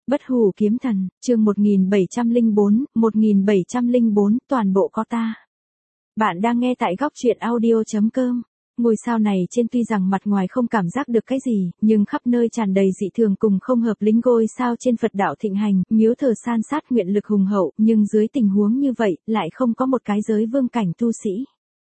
Bất hủ kiếm thần, chương 1704, toàn bộ có ta. Bạn đang nghe tại góc truyện audio.com. Ngôi sao này trên tuy rằng mặt ngoài không cảm giác được cái gì, nhưng khắp nơi tràn đầy dị thường cùng không hợp lính ngôi sao trên Phật đạo thịnh hành, miếu thờ san sát nguyện lực hùng hậu, nhưng dưới tình huống như vậy, lại không có một cái giới vương cảnh tu sĩ.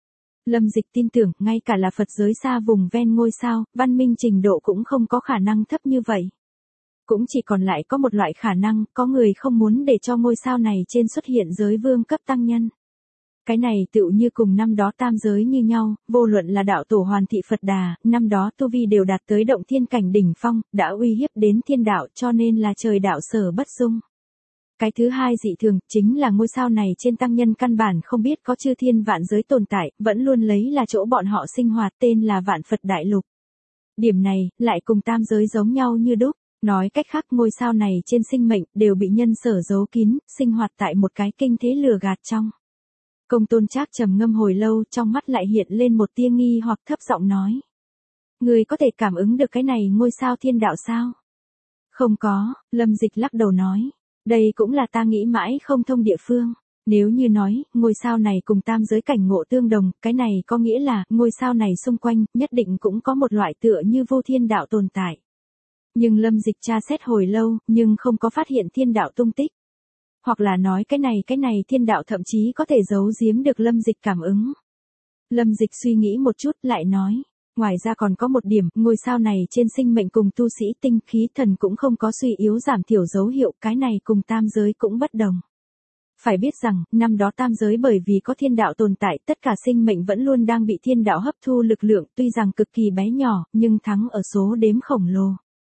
Lâm Dịch tin tưởng, ngay cả là Phật giới xa vùng ven ngôi sao, văn minh trình độ cũng không có khả năng thấp như vậy. Cũng chỉ còn lại có một loại khả năng, có người không muốn để cho ngôi sao này trên xuất hiện giới vương cấp tăng nhân. Cái này tựu như cùng năm đó tam giới như nhau, vô luận là đạo tổ Hoàn Thị Phật Đà, năm đó tu vi đều đạt tới động thiên cảnh đỉnh phong, đã uy hiếp đến thiên đạo cho nên là trời đạo sở bất dung. Cái thứ hai dị thường, chính là ngôi sao này trên tăng nhân căn bản không biết có chư thiên vạn giới tồn tại, vẫn luôn lấy là chỗ bọn họ sinh hoạt tên là Vạn Phật Đại Lục. Điểm này, lại cùng tam giới giống nhau như đúc. Nói cách khác ngôi sao này trên sinh mệnh đều bị nhân sở giấu kín, sinh hoạt tại một cái kinh thế lừa gạt trong. Công Tôn Trác trầm ngâm hồi lâu, trong mắt lại hiện lên một tia nghi hoặc thấp giọng nói. Người có thể cảm ứng được cái này ngôi sao thiên đạo sao? Không có, Lâm Dịch lắc đầu nói. Đây cũng là ta nghĩ mãi không thông địa phương. Nếu như nói, ngôi sao này cùng tam giới cảnh ngộ tương đồng, cái này có nghĩa là, ngôi sao này xung quanh, nhất định cũng có một loại tựa như vô thiên đạo tồn tại. Nhưng Lâm Dịch tra xét hồi lâu, nhưng không có phát hiện thiên đạo tung tích. Hoặc là nói cái này thiên đạo thậm chí có thể giấu giếm được Lâm Dịch cảm ứng. Lâm Dịch suy nghĩ một chút lại nói, ngoài ra còn có một điểm, ngôi sao này trên sinh mệnh cùng tu sĩ tinh khí thần cũng không có suy yếu giảm thiểu dấu hiệu, cái này cùng tam giới cũng bất đồng. Phải biết rằng, năm đó tam giới bởi vì có thiên đạo tồn tại, tất cả sinh mệnh vẫn luôn đang bị thiên đạo hấp thu lực lượng, tuy rằng cực kỳ bé nhỏ, nhưng thắng ở số đếm khổng lồ.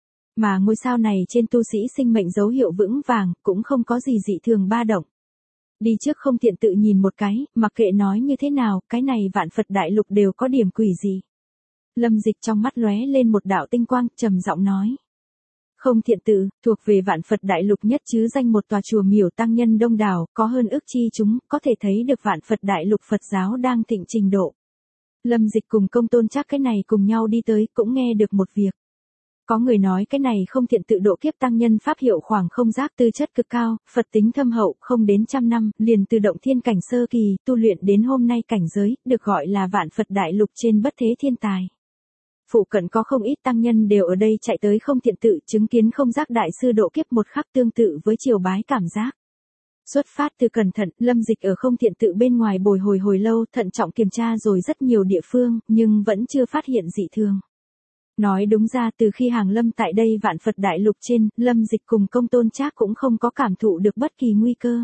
Mà ngôi sao này trên tu sĩ sinh mệnh dấu hiệu vững vàng, cũng không có gì dị thường ba động. Đi trước không tiện tự nhìn một cái, mặc kệ nói như thế nào, cái này Vạn Phật Đại Lục đều có điểm quỷ gì. Lâm Dịch trong mắt lóe lên một đạo tinh quang, trầm giọng nói. Không thiện tự, thuộc về Vạn Phật Đại Lục nhất chứ danh một tòa chùa miểu tăng nhân đông đảo, có hơn ức chi chúng, có thể thấy được Vạn Phật Đại Lục Phật giáo đang thịnh trình độ. Lâm Dịch cùng Công Tôn Trác cái này cùng nhau đi tới, cũng nghe được một việc. Có người nói cái này không thiện tự độ kiếp tăng nhân pháp hiệu khoảng không giác tư chất cực cao, Phật tính thâm hậu, không đến 100 năm, liền từ động thiên cảnh sơ kỳ, tu luyện đến hôm nay cảnh giới, được gọi là Vạn Phật Đại Lục trên bất thế thiên tài. Phụ cận có không ít tăng nhân đều ở đây chạy tới không thiện tự chứng kiến không giác đại sư độ kiếp một khắc tương tự với triều bái cảm giác. Xuất phát từ cẩn thận, Lâm Dịch ở không thiện tự bên ngoài bồi hồi lâu, thận trọng kiểm tra rồi rất nhiều địa phương, nhưng vẫn chưa phát hiện dị thường. Nói đúng ra từ khi hàng lâm tại đây Vạn Phật Đại Lục trên, Lâm Dịch cùng Công Tôn Trác cũng không có cảm thụ được bất kỳ nguy cơ.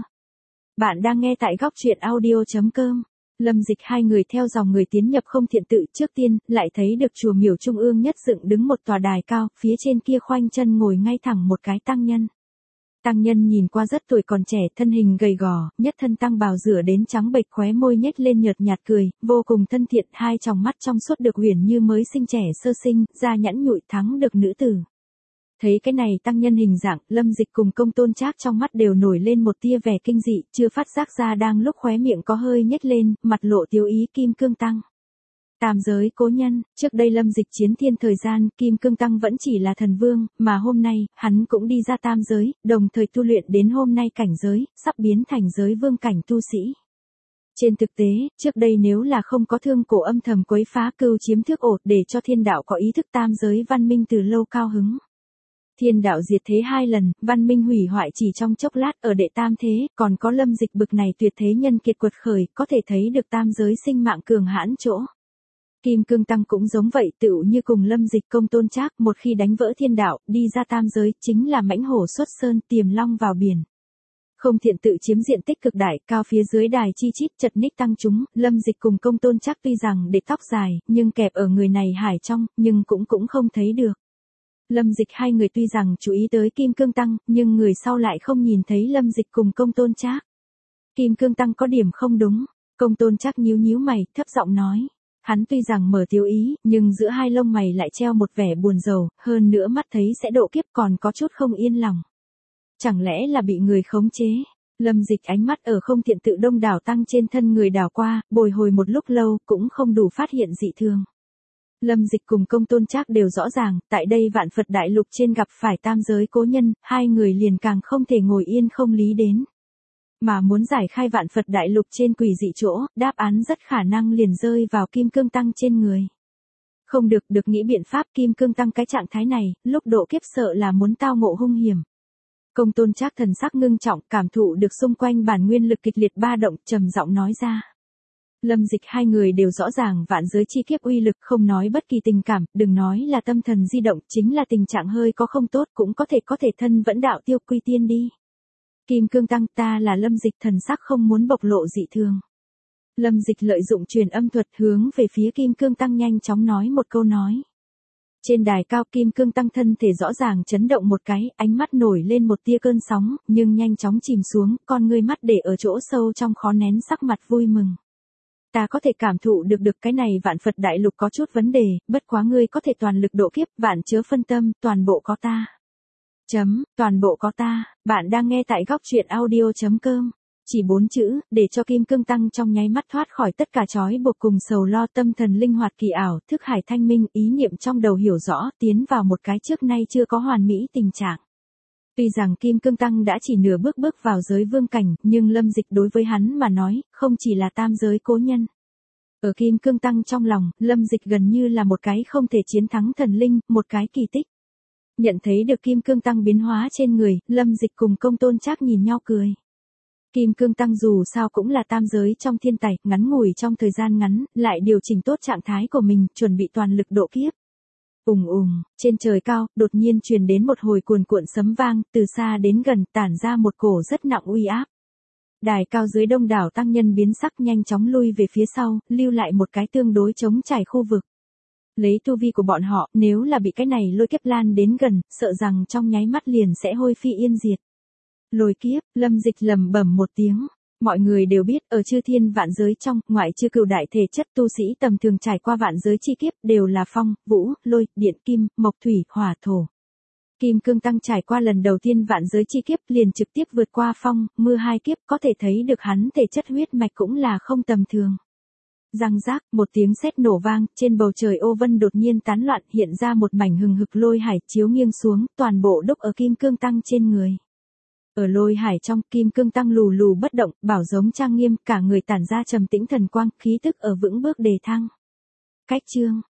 Bạn đang nghe tại góc truyện audio.com. Lâm Dịch hai người theo dòng người tiến nhập không thiện tự, trước tiên, lại thấy được chùa miểu trung ương nhất dựng đứng một tòa đài cao, phía trên kia khoanh chân ngồi ngay thẳng một cái tăng nhân. Tăng nhân nhìn qua rất tuổi còn trẻ, thân hình gầy gò, nhất thân tăng bào rửa đến trắng bệch, khóe môi nhếch lên nhợt nhạt cười, vô cùng thân thiện, hai tròng mắt trong suốt được huyền như mới sinh trẻ sơ sinh, da nhẵn nhụi thắng được nữ tử. Thấy cái này tăng nhân hình dạng, Lâm Dịch cùng Công Tôn Trác trong mắt đều nổi lên một tia vẻ kinh dị, chưa phát giác ra đang lúc khóe miệng có hơi nhếch lên, mặt lộ tiêu ý Kim Cương Tăng. Tam giới cố nhân, trước đây Lâm Dịch chiến thiên thời gian, Kim Cương Tăng vẫn chỉ là thần vương, mà hôm nay, hắn cũng đi ra tam giới, đồng thời tu luyện đến hôm nay cảnh giới, sắp biến thành giới vương cảnh tu sĩ. Trên thực tế, trước đây nếu là không có thương cổ âm thầm quấy phá cưu chiếm thước ổ để cho thiên đạo có ý thức tam giới văn minh từ lâu cao hứng. Thiên đạo diệt thế 2 lần, văn minh hủy hoại chỉ trong chốc lát ở đệ tam thế, còn có Lâm Dịch bực này tuyệt thế nhân kiệt quật khởi, có thể thấy được tam giới sinh mạng cường hãn chỗ. Kim Cương Tăng cũng giống vậy, tựu như cùng Lâm Dịch Công Tôn Trác, một khi đánh vỡ thiên đạo, đi ra tam giới, chính là mãnh hổ xuất sơn, tiềm long vào biển. Không thiện tự chiếm diện tích cực đại, cao phía dưới đài chi chít chật ních tăng chúng, Lâm Dịch cùng Công Tôn Trác tuy rằng để tóc dài, nhưng kẹp ở người này hải trong, nhưng cũng không thấy được. Lâm Dịch hai người tuy rằng chú ý tới Kim Cương Tăng, nhưng người sau lại không nhìn thấy Lâm Dịch cùng Công Tôn Trác. Kim Cương Tăng có điểm không đúng, Công Tôn Trác nhíu mày, thấp giọng nói. Hắn tuy rằng mở tiêu ý, nhưng giữa hai lông mày lại treo một vẻ buồn rầu, hơn nữa mắt thấy sẽ độ kiếp còn có chút không yên lòng. Chẳng lẽ là bị người khống chế? Lâm Dịch ánh mắt ở không thiện tự đông đảo tăng trên thân người đảo qua, bồi hồi một lúc lâu, cũng không đủ phát hiện dị thường. Lâm Dịch cùng Công Tôn Trác đều rõ ràng, tại đây vạn Phật đại lục trên gặp phải tam giới cố nhân, hai người liền càng không thể ngồi yên không lý đến. Mà muốn giải khai vạn Phật đại lục trên quỷ dị chỗ, đáp án rất khả năng liền rơi vào Kim Cương Tăng trên người. Không được nghĩ biện pháp Kim Cương Tăng cái trạng thái này, lúc độ kiếp sợ là muốn tao ngộ hung hiểm. Công Tôn Trác thần sắc ngưng trọng, cảm thụ được xung quanh bản nguyên lực kịch liệt ba động, trầm giọng nói ra. Lâm Dịch hai người đều rõ ràng vạn giới chi kiếp uy lực, không nói bất kỳ tình cảm, đừng nói là tâm thần di động, chính là tình trạng hơi có không tốt cũng có thể thân vẫn đạo tiêu quy tiên đi. Kim Cương Tăng, ta là Lâm Dịch, thần sắc không muốn bộc lộ dị thường. Lâm Dịch lợi dụng truyền âm thuật hướng về phía Kim Cương Tăng nhanh chóng nói một câu nói. Trên đài cao Kim Cương Tăng thân thể rõ ràng chấn động một cái, ánh mắt nổi lên một tia cơn sóng, nhưng nhanh chóng chìm xuống, con ngươi mắt để ở chỗ sâu trong khó nén sắc mặt vui mừng. Ta có thể cảm thụ được cái này vạn Phật đại lục có chút vấn đề, bất quá ngươi có thể toàn lực độ kiếp, vạn chớ phân tâm, toàn bộ có ta. Toàn bộ có ta, bạn đang nghe tại góc truyện audio.com. Chỉ 4 chữ, để cho Kim Cương Tăng trong nháy mắt thoát khỏi tất cả trói buộc cùng sầu lo, tâm thần linh hoạt kỳ ảo, thức hải thanh minh, ý niệm trong đầu hiểu rõ, tiến vào một cái trước nay chưa có hoàn mỹ tình trạng. Tuy rằng Kim Cương Tăng đã chỉ nửa bước vào giới vương cảnh, nhưng Lâm Dịch đối với hắn mà nói, không chỉ là tam giới cố nhân. Ở Kim Cương Tăng trong lòng, Lâm Dịch gần như là một cái không thể chiến thắng thần linh, một cái kỳ tích. Nhận thấy được Kim Cương Tăng biến hóa trên người, Lâm Dịch cùng Công Tôn Trác nhìn nhau cười. Kim Cương Tăng dù sao cũng là tam giới trong thiên tài, ngắn ngủi trong thời gian ngắn, lại điều chỉnh tốt trạng thái của mình, chuẩn bị toàn lực độ kiếp. Trên trời cao, đột nhiên truyền đến một hồi cuồn cuộn sấm vang, từ xa đến gần, tản ra một cổ rất nặng uy áp. Đài cao dưới đông đảo tăng nhân biến sắc nhanh chóng lui về phía sau, lưu lại một cái tương đối trống trải khu vực. Lấy tu vi của bọn họ, nếu là bị cái này lôi kiếp lan đến gần, sợ rằng trong nháy mắt liền sẽ hôi phi yên diệt. Lôi kiếp, Lâm Dịch lẩm bẩm một tiếng. Mọi người đều biết, ở chư thiên vạn giới trong, ngoại trừ cửu đại thể chất tu sĩ tầm thường trải qua vạn giới chi kiếp, đều là phong, vũ, lôi, điện, kim, mộc, thủy, hỏa, thổ. Kim Cương Tăng trải qua lần đầu tiên vạn giới chi kiếp liền trực tiếp vượt qua phong, mưa hai kiếp, có thể thấy được hắn thể chất huyết mạch cũng là không tầm thường. Răng rác, một tiếng sét nổ vang, trên bầu trời ô vân đột nhiên tán loạn, hiện ra một mảnh hừng hực lôi hải chiếu nghiêng xuống, toàn bộ đúc ở Kim Cương Tăng trên người. Ở lôi hải trong, Kim Cương Tăng lù lù bất động, bảo giống trang nghiêm, cả người tản ra trầm tĩnh thần quang, khí tức ở vững bước đề thăng. Cách chương,